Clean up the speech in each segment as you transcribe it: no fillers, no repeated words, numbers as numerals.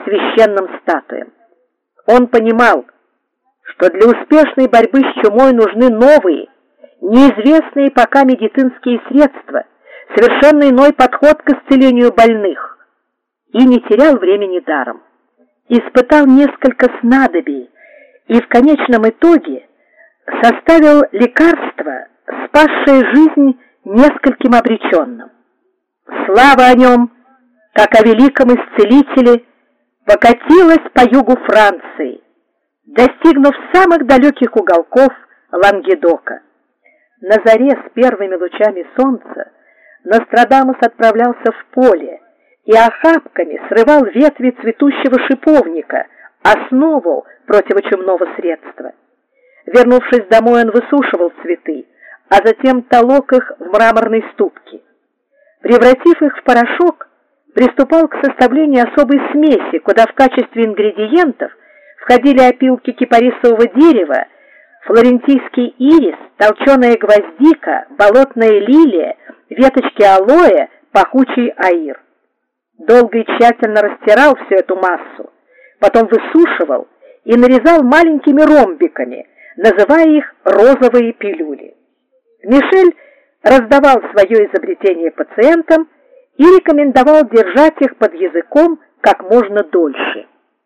священным статуям. Он понимал, что для успешной борьбы с чумой нужны новые, неизвестные пока медицинские средства, совершенно иной подход к исцелению больных, и не терял времени даром. Испытал несколько снадобий и в конечном итоге составил лекарство, спасшее жизнь нескольким обреченным. Слава о нем, как о великом исцелителе, покатилась по югу Франции, достигнув самых далеких уголков Лангедока. На заре с первыми лучами солнца Нострадамус отправлялся в поле и охапками срывал ветви цветущего шиповника, основу противочумного средства. Вернувшись домой, он высушивал цветы, а затем толок их в мраморной ступке. Превратив их в порошок, приступал к составлению особой смеси, куда в качестве ингредиентов входили опилки кипарисового дерева, флорентийский ирис, толченая гвоздика, болотная лилия, веточки алоэ, пахучий аир. Долго и тщательно растирал всю эту массу, потом высушивал и нарезал маленькими ромбиками, называя их розовые пилюли. Мишель раздавал свое изобретение пациентам и рекомендовал держать их под языком как можно дольше.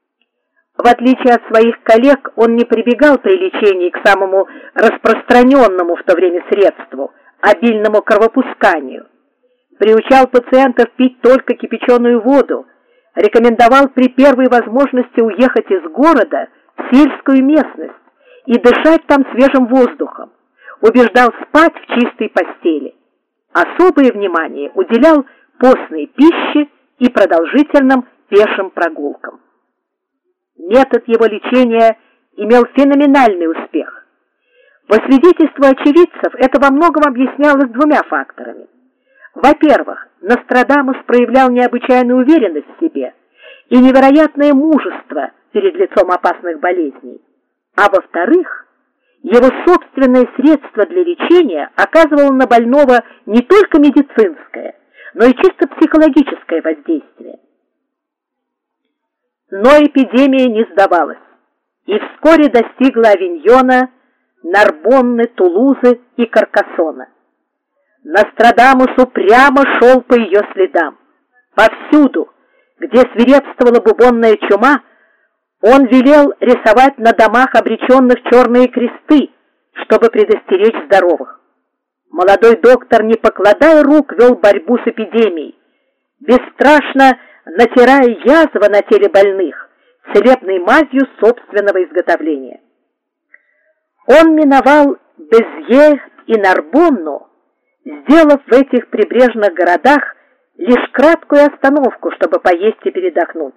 В отличие от своих коллег, он не прибегал при лечении к самому распространенному в то время средству – обильному кровопусканию. Приучал пациентов пить только кипяченую воду, рекомендовал при первой возможности уехать из города в сельскую местность и дышать там свежим воздухом, убеждал спать в чистой постели. Особое внимание уделял постной пище и продолжительным пешим прогулкам. Метод его лечения имел феноменальный успех. По свидетельству очевидцев, это во многом объяснялось двумя факторами. Во-первых, Нострадамус проявлял необычайную уверенность в себе и невероятное мужество перед лицом опасных болезней. А во-вторых, его собственное средство для лечения оказывало на больного не только медицинское, но и чисто психологическое воздействие. Но эпидемия не сдавалась и вскоре достигла Авиньона, Нарбонны, Тулузы и Каркассона. Нострадамус упрямо шел по ее следам. Повсюду, где свирепствовала бубонная чума, он велел рисовать на домах обреченных черные кресты, чтобы предостеречь здоровых. Молодой доктор, не покладая рук, вел борьбу с эпидемией, бесстрашно натирая язвы на теле больных целебной мазью собственного изготовления. Он миновал Безье и Нарбонну, сделав в этих прибрежных городах лишь краткую остановку, чтобы поесть и передохнуть.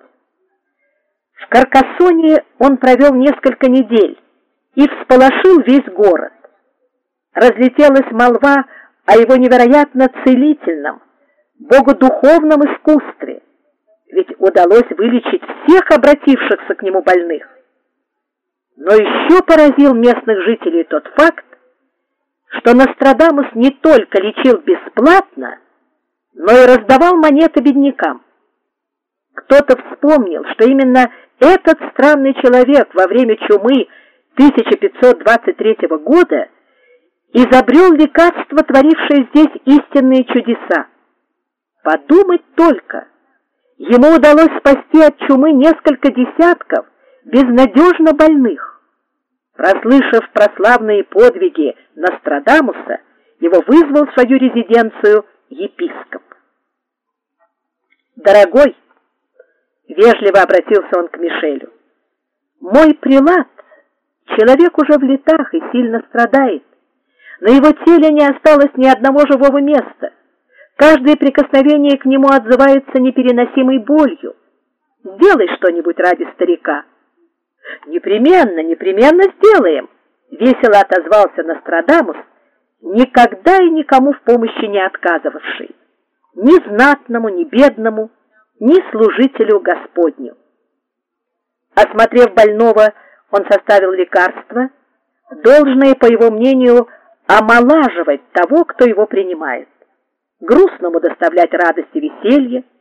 В Каркассоне он провел несколько недель и всполошил весь город. Разлетелась молва о его невероятно целительном, богодуховном искусстве, ведь удалось вылечить всех обратившихся к нему больных. Но еще поразил местных жителей тот факт, что Нострадамус не только лечил бесплатно, но и раздавал монеты беднякам. Кто-то вспомнил, что именно этот странный человек во время чумы 1523 года изобрел лекарство, творившее здесь истинные чудеса. Подумать только! Ему удалось спасти от чумы несколько десятков безнадежно больных. Прослышав про славные подвиги Нострадамуса, его вызвал в свою резиденцию епископ. «Дорогой», — вежливо обратился он к Мишелю, — «мой прелат, человек уже в летах и сильно страдает. На его теле не осталось ни одного живого места. Каждое прикосновение к нему отзывается непереносимой болью. Сделай что-нибудь ради старика». «Непременно, непременно сделаем», — весело отозвался Нострадамус, никогда и никому в помощи не отказывавший, ни знатному, ни бедному, ни служителю Господню. Осмотрев больного, он составил лекарство, должное, по его мнению, омолаживать того, кто его принимает, грустному доставлять радость и веселье,